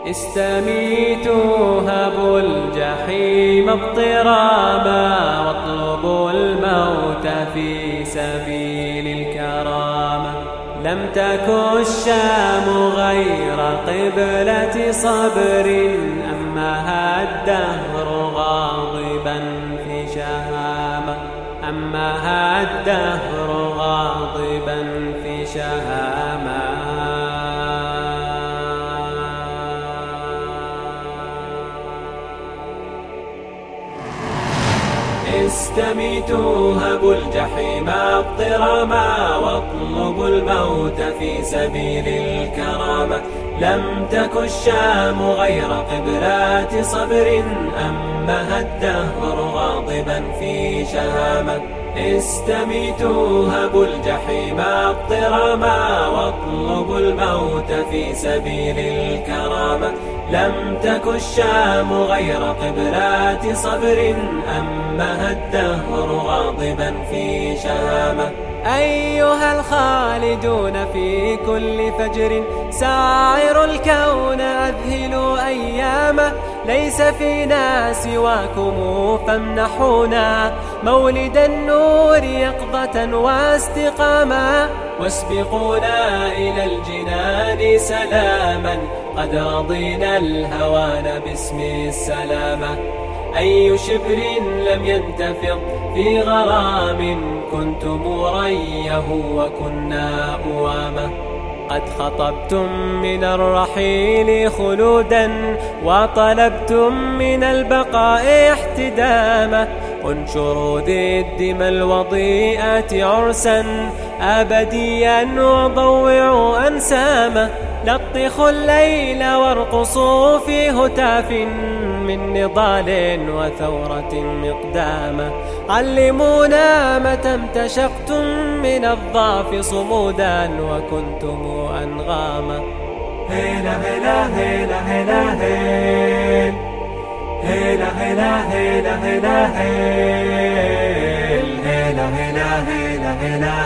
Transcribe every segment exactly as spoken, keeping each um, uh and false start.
استميتوا هبوا الجحيم اضطرابا واطلبوا الموت في سبيل الكرامة. لم تك الشام غير قبلة صبر أمها الدهر غاضبا في شهامة أمها الدهر غاضبا في شهامة. استميتوا هبوا الجحيم اضطراما واطلبوا الموت في سبيل الكرامة. لم تك الشام غير قبلة صبر أمها الدهر غاضبا في شهامة. استميتوا هبوا الجحيم اضطراما واطلبوا الموت في سبيل الكرامة. لم تك الشام غير قبلة صبر أمها الدهر غاضبا في شهامة. أيها الخالدون في كل فجر ساعر الكون أذهلوا أيامه. ليس فينا سواكم فامنحونا مولد النور يقظة واستقامة. واسبقونا إلى الجنان سلاما قد رضينا الهوان باسم السلامة. أي شبر لم ينتفض في غرام كنتم ريه وكنا أوامه. قد خطبتم من الرحيل خلودا وطلبتم من البقاء احتداما. انشروا ذي الدمى الوضيئة عرسا أبديا وضوعوا أنساما. لطخوا الليل وارقصوا في هتاف من نضال وثورة مقدامة. علمونا متى امتشقتم من الضعف صمودا وكنتم أنغاما. هيلا هيلا هيلا هيلا هيل هيلا هيلا هيلا هيلا هيل هيلا هيلا هيلا هيلا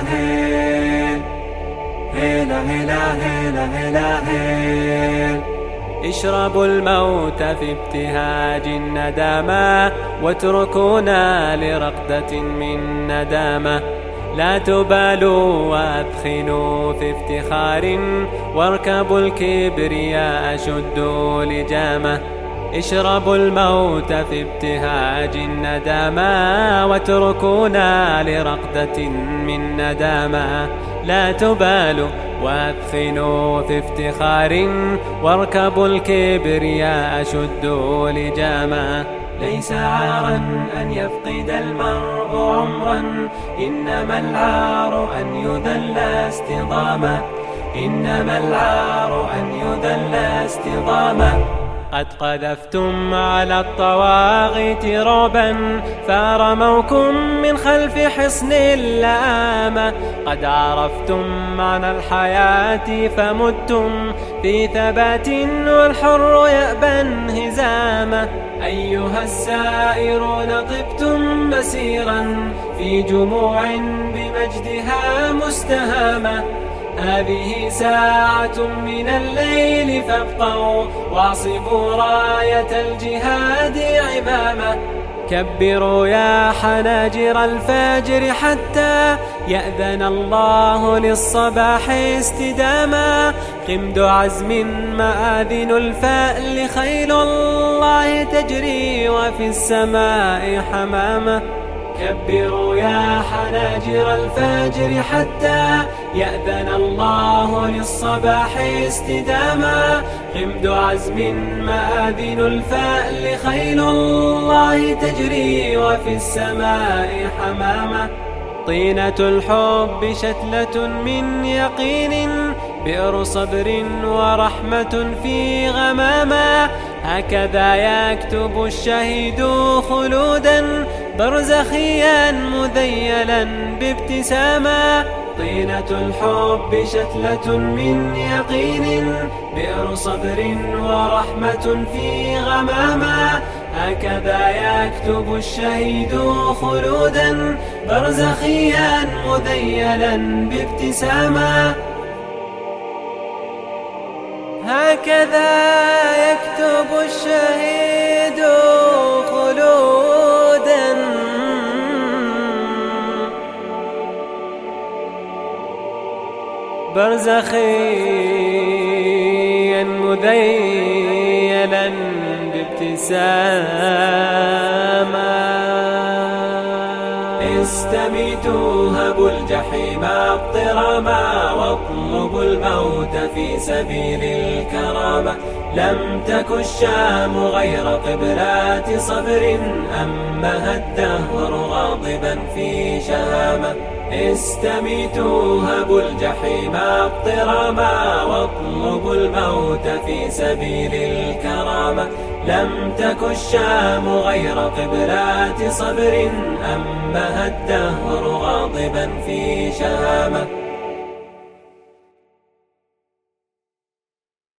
هيل هيلا هيلا هيلا هيلا هيل. اشربوا الموت في ابتهاج الندامة واتركونا لرقدة من ندامة. لا تبالوا وأثخنوا في افتخار واركبوا الكبرياء شدوا لجامة. اشربوا الموت في ابتهاج الندامة واتركونا لرقدة من ندامة. لا تبالوا وأثخنوا في افتخار واركبوا الكبرياء شدوا لجامة. ليس عارا أن يفقد المرء عمرا إنما العار أن يذل استضاما. إنما العار أن يذل استضاما. قد قذفتم على الطواغيت رعبا فرموكم من خلف حصن اللآمة. قد عرفتم معنى الحياة فمتم في ثبات والحر يأبى انهزامه. أيها السائرون طبتم مسيرا في جموع بمجدها مستهامة. هذه ساعة من الليل فابقوا واعصبوا راية الجهاد عمامة. كبروا يا حناجر الفجر حتى يأذن الله للصباح استداما. خمد عزم مآذن الفأل خيل الله تجري وفي السماء حمامة. كبروا يا حناجر الفجر حتى يأذن الله للصباح استداما. غمد عزم مآذن الفأل خيل الله تجري وفي السماء حمامة. طينة الحب شتلة من يقين بئر صبر ورحمة في غمامة. هكذا يكتب الشهيد خلودا برزخيا مذيلا بابتسامة. طينة الحب شتلة من يقين بئر صبر ورحمة في غمامة. هكذا يكتب الشهيد خلودا برزخيا مذيلا بابتسامة. هكذا يكتب الشهيد خلودا برزخيا مذيلا بابتسامة. استميتوا هبوا الجحيم اضطراما واطلبوا الموت في سبيل الكرامة. لم تك الشام غير قبلات صبر أمها الدهر غاضبا في شهامة. استميتوا هبوا الجحيم اضطراما واطلبوا الموت في سبيل الكرامة. لم تك الشام غير قبلات صبر أمها الدهر غاضبا في شهامة.